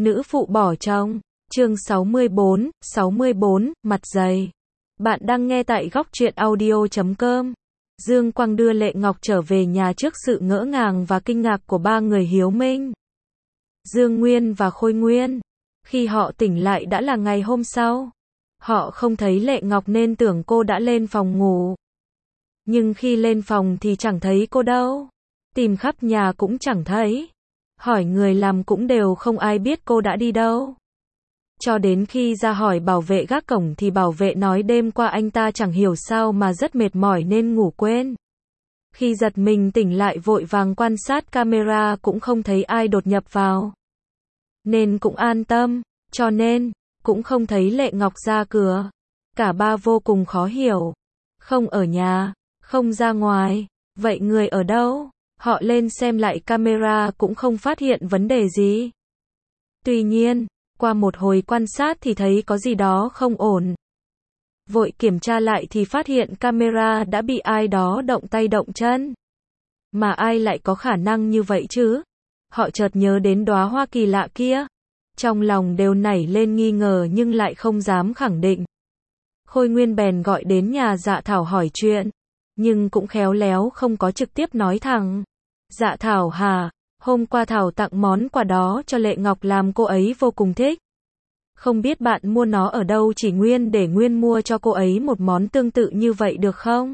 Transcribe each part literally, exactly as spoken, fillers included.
Nữ phụ bỏ chồng. Chương sáu mươi bốn, sáu mươi bốn, mặt dày. Bạn đang nghe tại góc truyện audio chấm com. Dương Quang đưa Lệ Ngọc trở về nhà trước sự ngỡ ngàng và kinh ngạc của ba người Hiếu Minh, Dương Nguyên và Khôi Nguyên. Khi họ tỉnh lại đã là ngày hôm sau. Họ không thấy Lệ Ngọc nên tưởng cô đã lên phòng ngủ. Nhưng khi lên phòng thì chẳng thấy cô đâu. Tìm khắp nhà cũng chẳng thấy. Hỏi người làm cũng đều không ai biết cô đã đi đâu. Cho đến khi ra hỏi bảo vệ gác cổng thì bảo vệ nói đêm qua anh ta chẳng hiểu sao mà rất mệt mỏi nên ngủ quên. Khi giật mình tỉnh lại vội vàng quan sát camera cũng không thấy ai đột nhập vào. Nên cũng an tâm, cho nên, cũng không thấy Lệ Ngọc ra cửa. Cả ba vô cùng khó hiểu. Không ở nhà, không ra ngoài, vậy người ở đâu? Họ lên xem lại camera cũng không phát hiện vấn đề gì. Tuy nhiên, qua một hồi quan sát thì thấy có gì đó không ổn. Vội kiểm tra lại thì phát hiện camera đã bị ai đó động tay động chân. Mà ai lại có khả năng như vậy chứ? Họ chợt nhớ đến đóa hoa kỳ lạ kia. Trong lòng đều nảy lên nghi ngờ nhưng lại không dám khẳng định. Khôi Nguyên bèn gọi đến nhà Dạ Thảo hỏi chuyện. Nhưng cũng khéo léo không có trực tiếp nói thẳng. Dạ Thảo hả? Hôm qua Thảo tặng món quà đó cho Lệ Ngọc làm cô ấy vô cùng thích. Không biết bạn mua nó ở đâu, chỉ Nguyên để Nguyên mua cho cô ấy một món tương tự như vậy được không?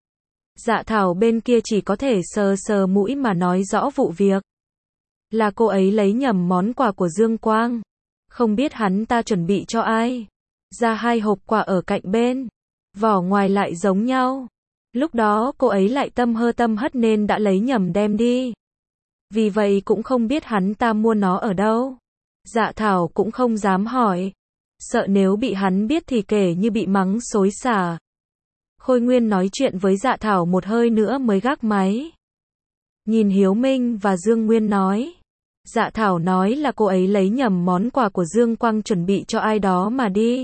Dạ Thảo bên kia chỉ có thể sờ sờ mũi mà nói rõ vụ việc. Là cô ấy lấy nhầm món quà của Dương Quang. Không biết hắn ta chuẩn bị cho ai. Ra hai hộp quà ở cạnh bên. Vỏ ngoài lại giống nhau. Lúc đó cô ấy lại tâm hơ tâm hất nên đã lấy nhầm đem đi. Vì vậy cũng không biết hắn ta mua nó ở đâu. Dạ Thảo cũng không dám hỏi. Sợ nếu bị hắn biết thì kể như bị mắng xối xả. Khôi Nguyên nói chuyện với Dạ Thảo một hơi nữa mới gác máy. Nhìn Hiếu Minh và Dương Nguyên nói. Dạ Thảo nói là cô ấy lấy nhầm món quà của Dương Quang chuẩn bị cho ai đó mà đi.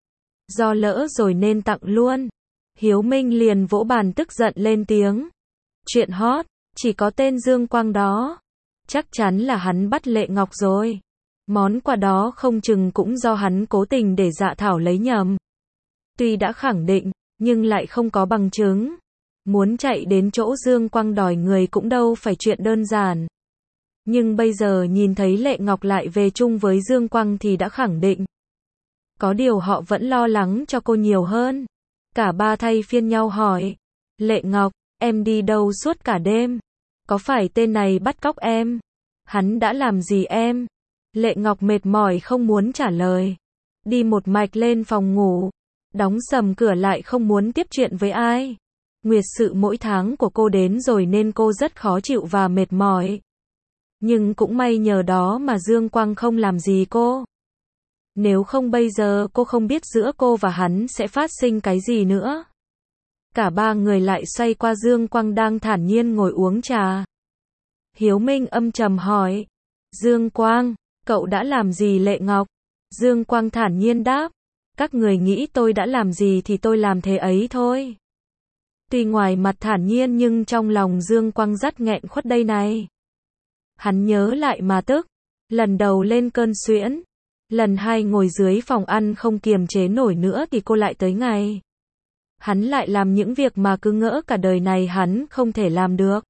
Do lỡ rồi nên tặng luôn. Hiếu Minh liền vỗ bàn tức giận lên tiếng. Chuyện hot, chỉ có tên Dương Quang đó. Chắc chắn là hắn bắt Lệ Ngọc rồi. Món quà đó không chừng cũng do hắn cố tình để Dạ Thảo lấy nhầm. Tuy đã khẳng định, nhưng lại không có bằng chứng. Muốn chạy đến chỗ Dương Quang đòi người cũng đâu phải chuyện đơn giản. Nhưng bây giờ nhìn thấy Lệ Ngọc lại về chung với Dương Quang thì đã khẳng định. Có điều họ vẫn lo lắng cho cô nhiều hơn. Cả ba thay phiên nhau hỏi. Lệ Ngọc, em đi đâu suốt cả đêm? Có phải tên này bắt cóc em? Hắn đã làm gì em? Lệ Ngọc mệt mỏi không muốn trả lời. Đi một mạch lên phòng ngủ. Đóng sầm cửa lại không muốn tiếp chuyện với ai. Nguyệt sự mỗi tháng của cô đến rồi nên cô rất khó chịu và mệt mỏi. Nhưng cũng may nhờ đó mà Dương Quang không làm gì cô. Nếu không bây giờ cô không biết giữa cô và hắn sẽ phát sinh cái gì nữa. Cả ba người lại xoay qua Dương Quang đang thản nhiên ngồi uống trà. Hiếu Minh âm trầm hỏi. Dương Quang, cậu đã làm gì Lệ Ngọc? Dương Quang thản nhiên đáp. Các người nghĩ tôi đã làm gì thì tôi làm thế ấy thôi. Tuy ngoài mặt thản nhiên nhưng trong lòng Dương Quang rất nghẹn khuất đây này. Hắn nhớ lại mà tức. Lần đầu lên cơn suyễn. Lần hai ngồi dưới phòng ăn không kiềm chế nổi nữa thì cô lại tới ngày. Hắn lại làm những việc mà cứ ngỡ cả đời này hắn không thể làm được.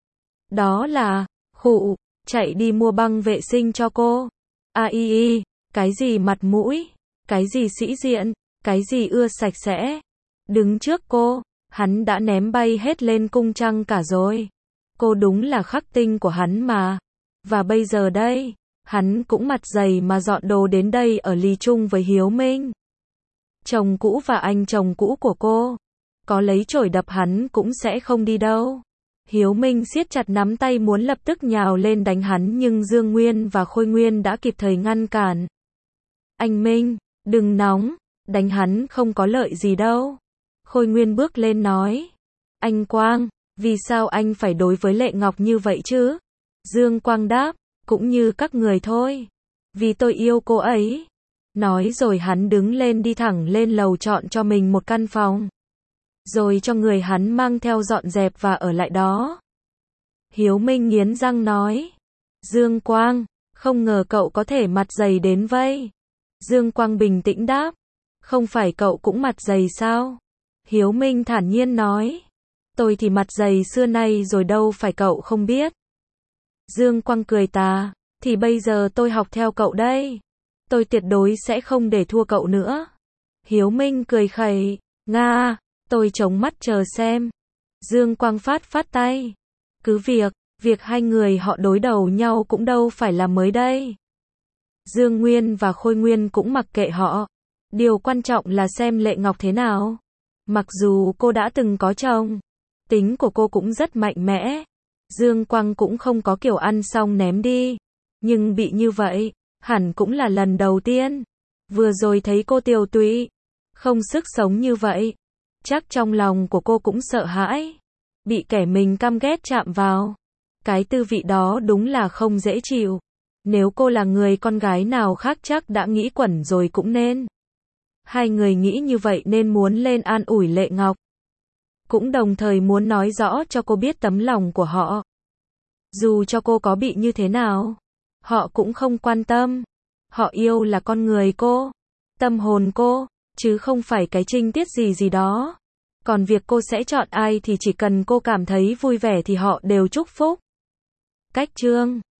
Đó là, khụ, chạy đi mua băng vệ sinh cho cô. A y y, cái gì mặt mũi, cái gì sĩ diện, cái gì ưa sạch sẽ. Đứng trước cô, hắn đã ném bay hết lên cung trăng cả rồi. Cô đúng là khắc tinh của hắn mà. Và bây giờ đây, hắn cũng mặt dày mà dọn đồ đến đây ở ly chung với Hiếu Minh. Chồng cũ và anh chồng cũ của cô. Có lấy chổi đập hắn cũng sẽ không đi đâu. Hiếu Minh siết chặt nắm tay muốn lập tức nhào lên đánh hắn nhưng Dương Nguyên và Khôi Nguyên đã kịp thời ngăn cản. Anh Minh, đừng nóng, đánh hắn không có lợi gì đâu. Khôi Nguyên bước lên nói. Anh Quang, vì sao anh phải đối với Lệ Ngọc như vậy chứ? Dương Quang đáp, cũng như các người thôi. Vì tôi yêu cô ấy. Nói rồi hắn đứng lên đi thẳng lên lầu chọn cho mình một căn phòng. Rồi cho người hắn mang theo dọn dẹp và ở lại đó. Hiếu Minh nghiến răng nói. Dương Quang, Không ngờ cậu có thể mặt dày đến vậy. Dương Quang bình tĩnh đáp. Không phải cậu cũng mặt dày sao? Hiếu Minh thản nhiên nói. Tôi thì mặt dày xưa nay rồi đâu phải cậu không biết. Dương Quang cười tà. Thì bây giờ tôi học theo cậu đây. Tôi tuyệt đối sẽ không để thua cậu nữa. Hiếu Minh cười khẩy. Nga, tôi chống mắt chờ xem. Dương Quang phát phát tay. Cứ việc, việc hai người họ đối đầu nhau cũng đâu phải là mới đây. Dương Nguyên và Khôi Nguyên cũng mặc kệ họ. Điều quan trọng là xem Lệ Ngọc thế nào. Mặc dù cô đã từng có chồng, tính của cô cũng rất mạnh mẽ. Dương Quang cũng không có kiểu ăn xong ném đi. Nhưng bị như vậy, hẳn cũng là lần đầu tiên. Vừa rồi thấy cô tiều tụy, không sức sống như vậy. Chắc trong lòng của cô cũng sợ hãi. Bị kẻ mình căm ghét chạm vào. Cái tư vị đó đúng là không dễ chịu. Nếu cô là người con gái nào khác chắc đã nghĩ quẩn rồi cũng nên. Hai người nghĩ như vậy nên muốn lên an ủi Lệ Ngọc. Cũng đồng thời muốn nói rõ cho cô biết tấm lòng của họ. Dù cho cô có bị như thế nào, họ cũng không quan tâm. Họ yêu là con người cô, tâm hồn cô, chứ không phải cái trinh tiết gì gì đó. Còn việc cô sẽ chọn ai thì chỉ cần cô cảm thấy vui vẻ thì họ đều chúc phúc. Cách chương